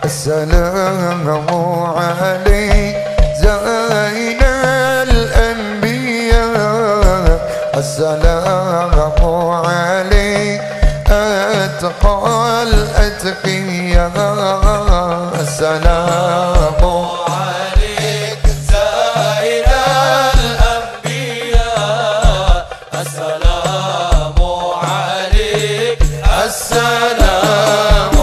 السلام عليك زين الأنبياء، السلام عليك أتقى الأتقياء، السلام عليك زين الأنبياء، السلام عليك، السلام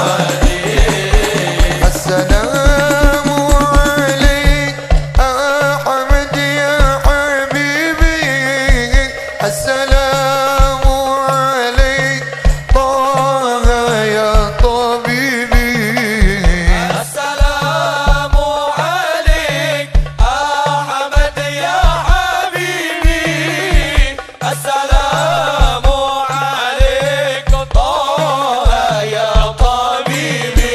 عليك، السلام عليك أحمد يا حبيبي، السلام عليك طه يا طبيبي، السلام عليك أحمد يا حبيبي، السلام عليك طه يا طبيبي،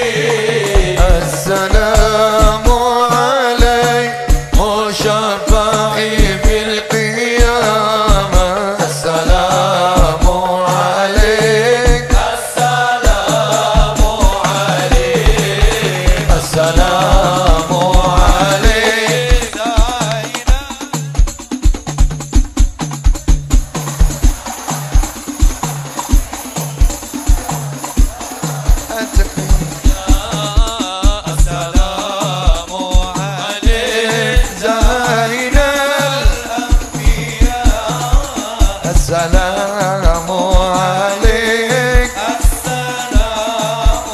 السلام عليك مشفعي في القيامة، السلام عليك، السلام عليك، السلام عليك، السلام عليك زين الأنبياء، السلام عليك، السلام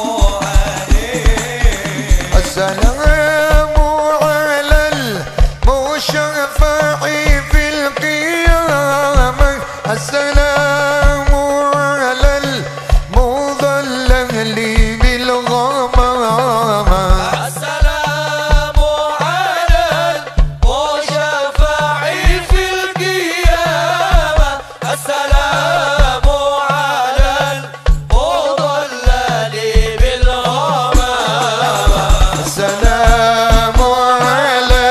عليك، السلام على المشفع في القيامة، السلام على المضلل بالغمامة، السلام على المشفع في القيامة، السلام على المضلل بالغمامة، السلام على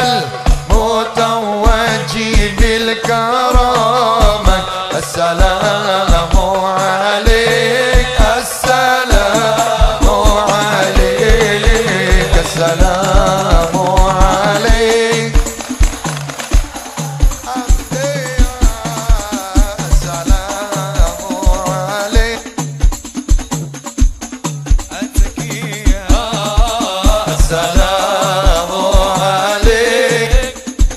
المتوجي بالكرامة، السلام عليك، السلام عليك، السلام عليك، السلام عليك، السلام عليك،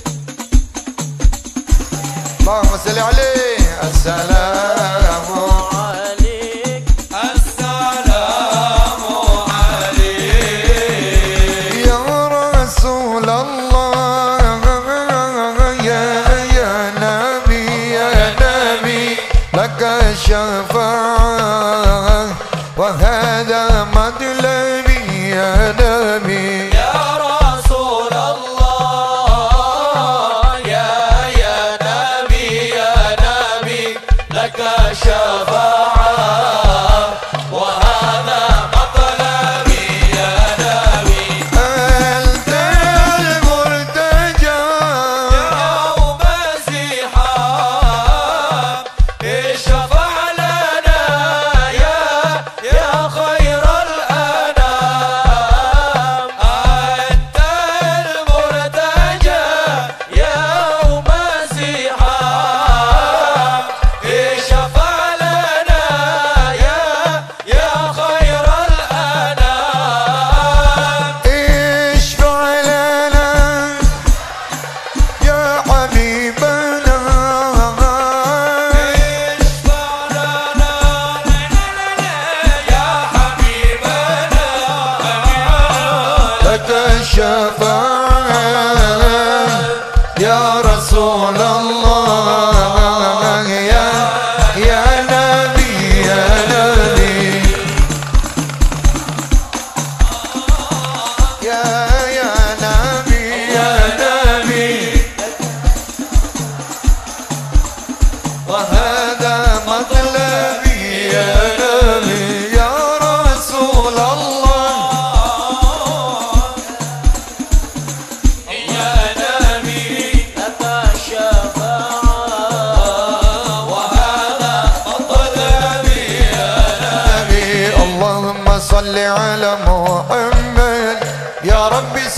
اللهم صل عليه، السلام عليك، السلام عليك، يا رسول الله، يا نبي، يا نبي، لك الشفاعة وهذا مطلبي يا نبي، يا رسول الله، يا نبي، يا نبي، لك شفاعة وهذا مطلبي يا نبي، أنت المرتجى يوم الزحام اشفع لنا يا خير الأنام، أنت المرتجى يوم الزحام اشفع لنا يا خير الأنام، اشفع لنا يا حبيبنا، اشفع لنا يا حبيبنا، لك الشفاعة يا رسول الله، يا نبي، يا نبي، يا نبي، يا نبي، وهذا مطلبي يا نبي، يا رسول الله، يا نبي لك الشفاعة وهذا مطلبي يا نبي، اللهم صل على محمد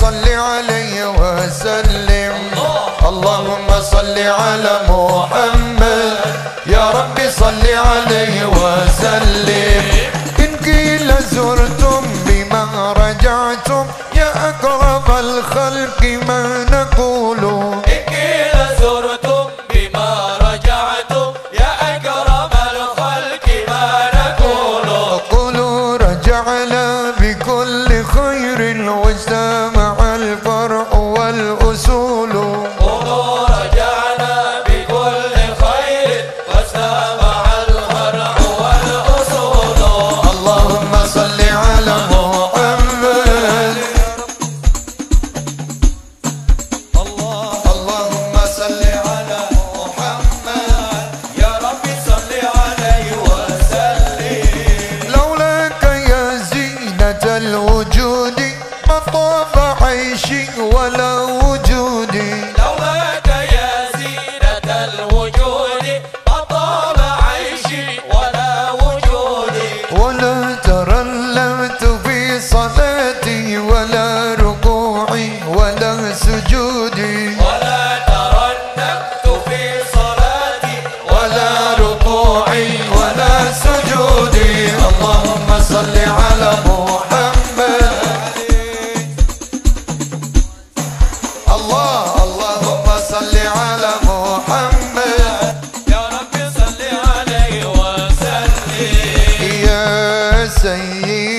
صل عليه وسلم اللهم صل على محمد يا ربي صل عليه وسلم إن قيل زرتم بما رجعتم يا أكرم الخلق ما نقول إن قيل زرتم بما رجعتم يا أكرم الخلق ما نقول قولوا رجعنا بكل خير واجتمع الفرع والأصول قولوا رجعنا بكل خير واجتمع الفرع والأصول اللهم صل على محمد اللهم صل على محمد يا ربي صل عليه وسلم لولاك يا زينة الوجود ما طاب عيشي ولا وجودي لولاك يا زينة الوجود ما طاب عيشي ولا وجودي ولا ترلمت في صلاتي ولا ركوعي ولا سجودي ولا ترنمت في صلاتي ولا ركوعي ولا سجودي اللهم صل على محمد اللهم صل على محمد يا ربي صل عليه وسلم يا سيدي